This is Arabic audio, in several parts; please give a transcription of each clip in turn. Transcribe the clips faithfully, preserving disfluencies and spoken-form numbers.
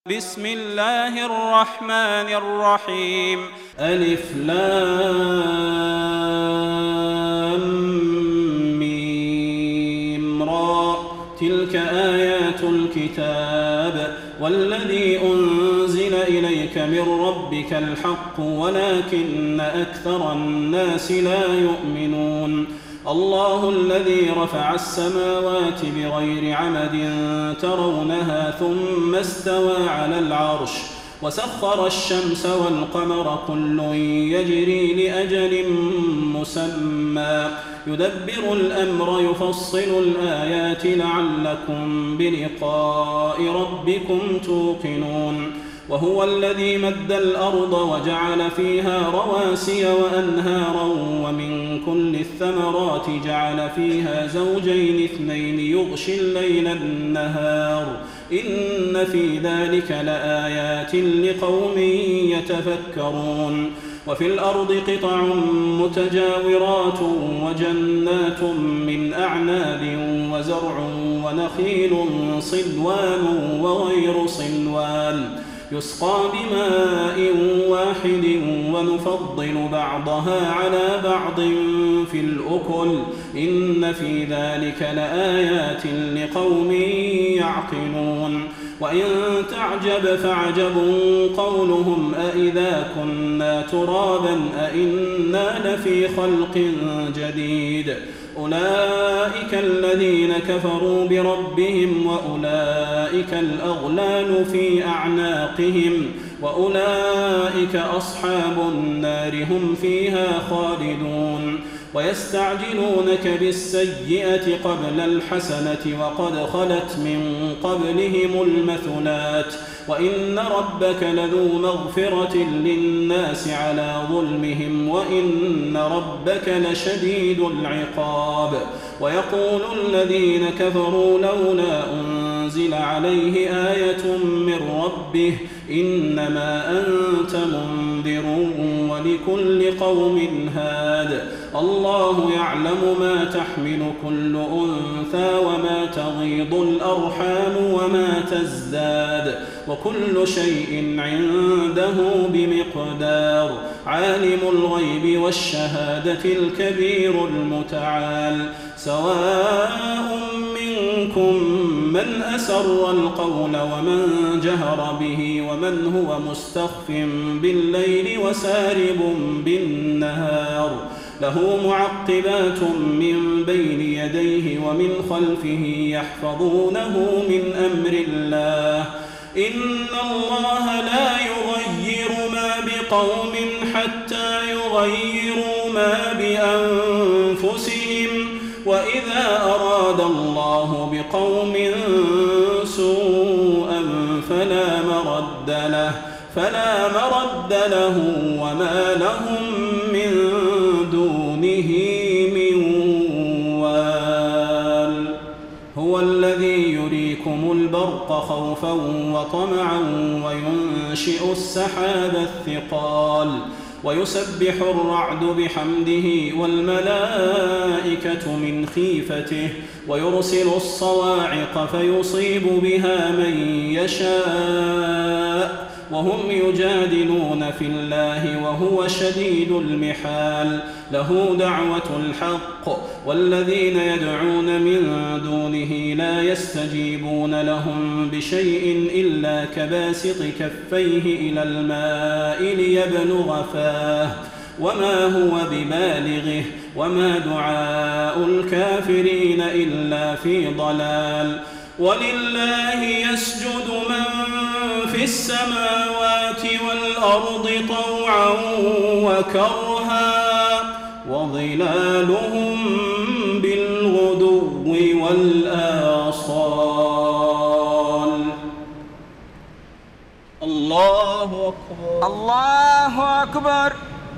بسم الله الرحمن الرحيم. ألف لام ميم را. تلك آيات الكتاب والذي أنزل إليك من ربك الحق ولكن أكثر الناس لا يؤمنون. الله الذي رفع السماوات بغير عمد ترونها ثم استوى على العرش وسخر الشمس والقمر كل يجري لأجل مسمى يدبر الأمر يفصل الآيات لعلكم بلقاء ربكم توقنون. وهو الذي مد الأرض وجعل فيها رواسي وأنهارا ومن كل الثمرات جعل فيها زوجين اثنين يغشي الليل النهار إن في ذلك لآيات لقوم يتفكرون. وفي الأرض قطع متجاورات وجنات من أعناب وزرع ونخيل صنوان وغير صنوان يسقى بماء واحد ونفضل بعضها على بعض في الأكل إن في ذلك لآيات لقوم يعقلون. وإن تعجب فعجب قولهم أإذا كنا ترابا أإنا لفي خلق جديد أولئك الذين كفروا بربهم وأولئك الأغلال في أعناقهم وأولئك أصحاب النار هم فيها خالدون. ويستعجلونك بالسيئة قبل الحسنة وقد خلت من قبلهم المثلات وإن ربك لذو مغفرة للناس على ظلمهم وإن ربك لشديد العقاب. ويقول الذين كفروا لولا أنزل عليه آية من ربه إنما أنت منذر ولكل قوم هاد. الله يعلم ما تحمل كل أنثى وما تغيض الأرحام وما تزداد وكل شيء عنده بمقدار. عالم الغيب والشهادة الكبير المتعال. سواء منكم من أسر القول ومن جهر به ومن هو مستخف بالليل وسارب بالنهار له معقبات من بين يديه ومن خلفه يحفظونه من أمر الله إن الله لا يغير ما بقوم حتى يغيروا ما بأنفسهم وإذا أراد الله بقوم سوءا فلا مرد له فلا مرد له وما لهم من دونه من وال. هو الذي يريكم البرق خوفا وطمعا وينشئ السحاب الثقال ويسبح الرعد بحمده والملائكة من خيفته ويرسل الصواعق فيصيب بها من يشاء وهم يجادلون في الله وهو شديد المحال. له دعوة الحق والذين يدعون من دونه لا يستجيبون لهم بشيء إلا كباسط كفيه إلى الماء ليبلغ فاه وما هو ببالغه وما دعاء الكافرين إلا في ضلال. ولله يسجد من في السماوات والأرض طوعا وكرها وظلالهم بالغدو والآصال. الله أكبر الله أكبر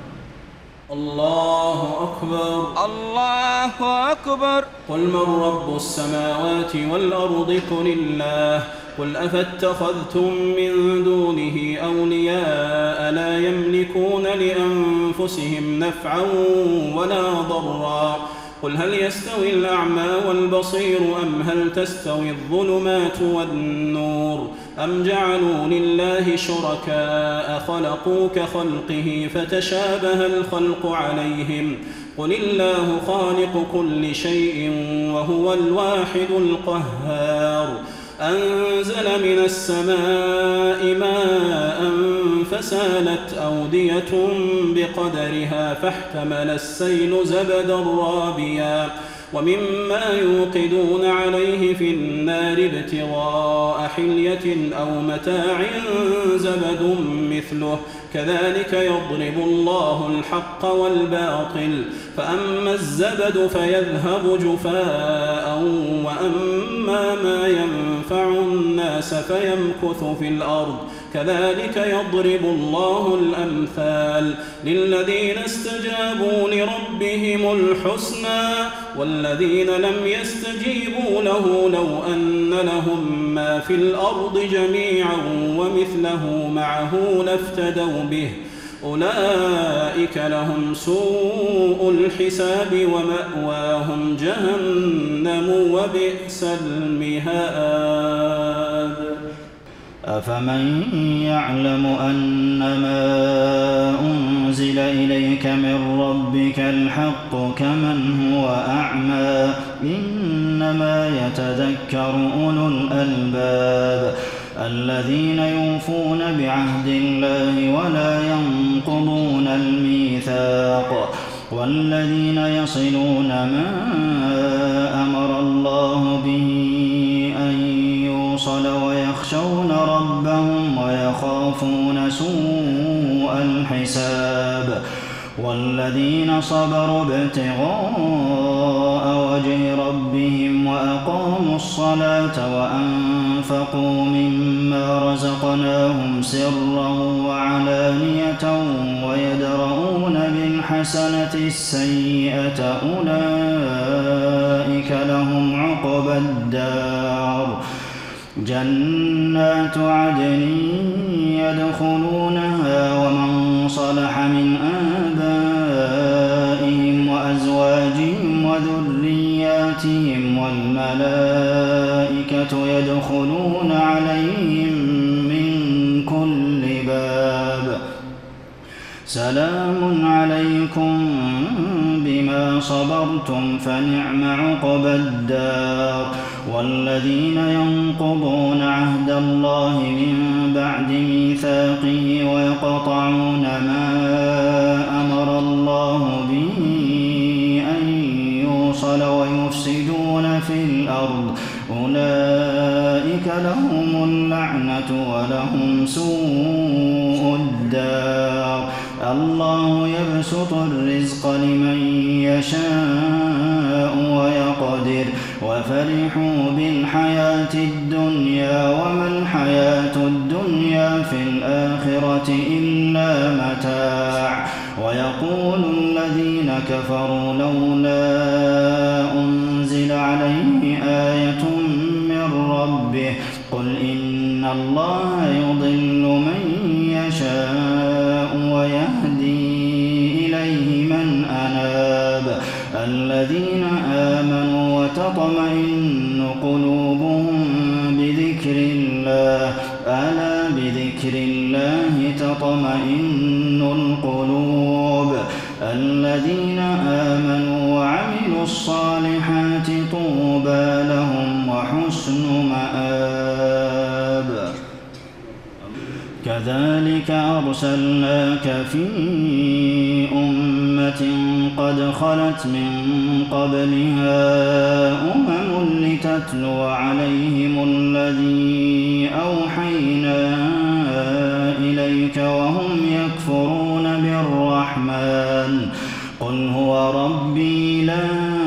الله أكبر الله أكبر. قل من رب السماوات والأرض قل الله. قل أفاتخذتم من دونه أولياء لا يملكون لأنفسهم نفعا ولا ضرا قل هل يستوي الأعمى والبصير أم هل تستوي الظلمات والنور أم جعلوا لله شركاء خلقوا كخلقه فتشابه الخلق عليهم قل الله خالق كل شيء وهو الواحد القهار أنزل من السماء ماء فسالت أودية بقدرها فاحتمل السيل زبدا رابيا ومما يوقدون عليه في النار ابتغاء حلية أو متاع زبد مثله كذلك يضرب الله الحق والباطل فأما الزبد فيذهب جفاء وأما ما ينفع الناس فيمكث في الأرض كذلك يضرب الله الأمثال للذين استجابوا لربهم الحسنى والذين لم يستجيبوا له لو أن لهم ما في الأرض جميعا ومثله معه لافتدوا به أولئك لهم سوء الحساب ومأواهم جهنم وبئس المهاد أفمن يعلم أنما أنزل إليك من ربك الحق كمن هو أعمى إنما يتذكر أولو الألباب الذين يوفون بعهد الله ولا ينقضون الميثاق والذين يصلون ما أمر الله به أن يوصل ويخشون ربهم ويخافون سوء الحساب والذين صبروا ابتغاء وجه ربهم وأقاموا الصلاة وأنفقوا مما رزقناهم سرا وعلانية ويدرؤون بالحسنة السيئة أولئك لهم عقبى الدار جنات عدن يدخلونها ومن صلح من آبائهم وأزواجهم وذرياتهم والملائكة يدخلون عليهم من كل باب سلام عليكم بما صبرتم فنعم عقبى الدار والذين ينقضون عهد الله من بعد ميثاقه ويقطعون ما أمر الله به أن يوصل ويفسدون في الأرض أولئك لهم اللعنة ولهم سوء الدار الله يبسط الرزق لمن يشاء ويقدر وفرحوا بالحياة الدنيا وما الحياة الدنيا في الآخرة إلا متاع ويقول الذين كفروا لولا أنزل عليه آية من ربه قل إن الله يضل من يشاء ويهدي إليه من أناب الذين آمنوا وتطمئن قلوبهم بذكر الله ألا بذكر الله تطمئن القلوب الذين آمنوا وعملوا الصالحات طوبى لهم وحسن مآب كذلك أرسلناك في أمة قد خلت من قبلها أمم لتتلو عليهم الذي أوحينا إليك وهم يكفرون بالرحمن قل هو ربي لا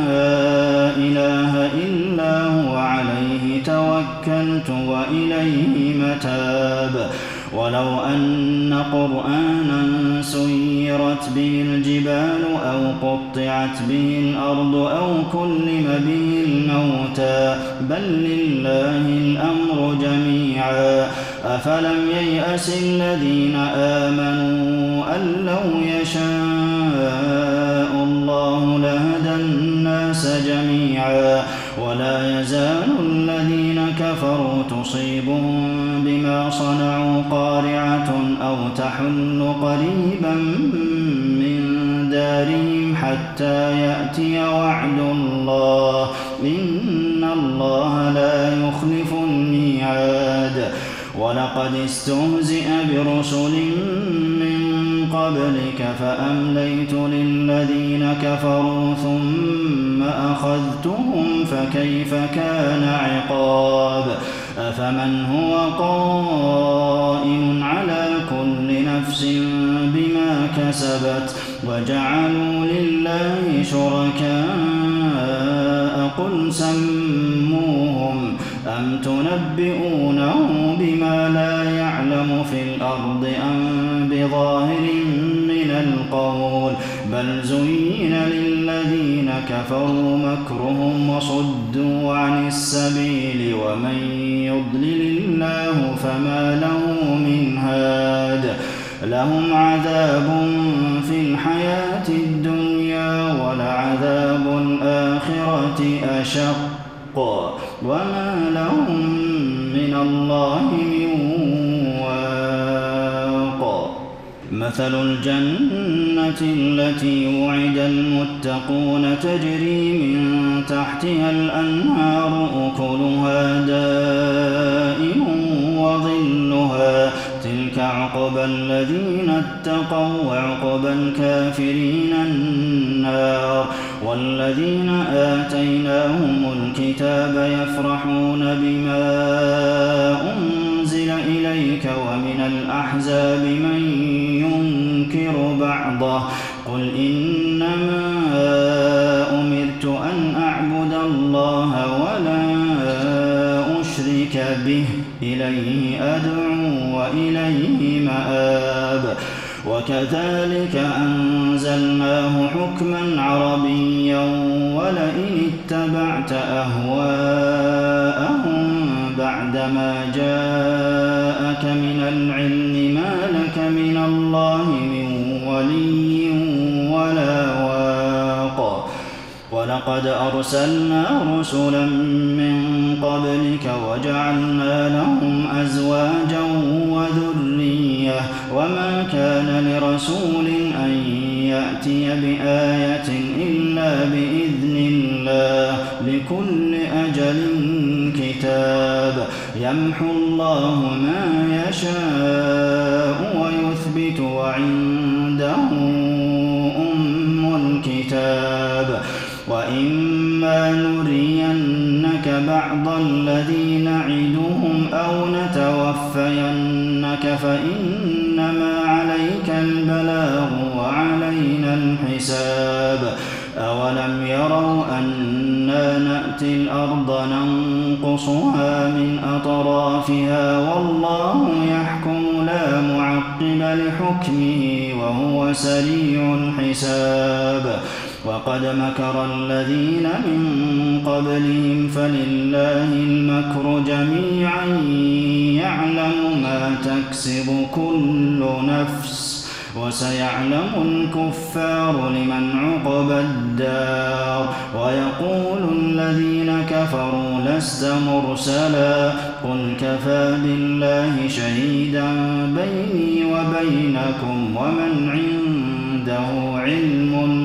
إله إلا هو عليه توكلت وإليه متاب ولو أن قرآنا سيرت به الجبال أو قطعت به الأرض أو كلم به الموتى بل لله الأمر جميعا أفلم ييأس الذين آمنوا أن لو يشاء الله لهدى الناس جميعا ولا يزال الذين كفروا تصيبهم بما بما صنعوا قارعة أو تحل قريبا من دارهم حتى يأتي وعد الله إن الله لا يخلف الميعاد ولقد استهزئ برسل من قبلك فأمليت للذين كفروا ثم أخذتهم فكيف كان عقاب أفمن هو قائم على كل نفس بما كسبت وجعلوا لله شركاء قل سموهم أم تنبئونه بما لا يعلم في الأرض أم بظاهر من القول بل زين للذين كفروا مكرهم وصدوا عن السبيل ومن يضلل الله فما له من هاد لهم عذاب في الحياة الدنيا ولعذاب الآخرة أشق وما لهم من الله من واق مثل الجنة التي وعد المتقون تجري من تحتها الأنهار أكلها دائم وظلها تلك عقبى الذين اتقوا وعقبى الكافرين النار والذين آتيناهم الكتاب يفرحون بما أنزل إليك ومن الأحزاب من ينكر بعضه قل إنما أمرت أن أعبد الله ولا أشرك به إليه أدعو وإليه مآب وكذلك أنزلناه حكما عربيا ولئن اتبعت أهواءهم بعدما جاءك من العلم ما لك من الله من ولي ولا واق ولقد أرسلنا رسلا من قبلك وجعلنا لهم أزواجا وذرية وما كان لرسول أن يأتي بآية إلا بإذن الله لكل أجل كتاب يمحو الله ما يشاء ويثبت وعنده أم الكتاب وإما نرينك بعض الذي نعدهم أو نتوفينك فإنما عليك البلاغ وعلينا الحساب أولم يروا أنا نأتي الأرض ننقصها من أطرافها والله يحكم لا معقب لحكمه وهو سريع الحساب وقد مكر الذين من قبلهم فلله المكر جميعا يعلم ما تكسب كل نفس وسيعلم الكفار لمن عقبى الدار ويقول الذين كفروا لست مرسلا قل كفى بالله شهيدا بيني وبينكم ومن عنده علم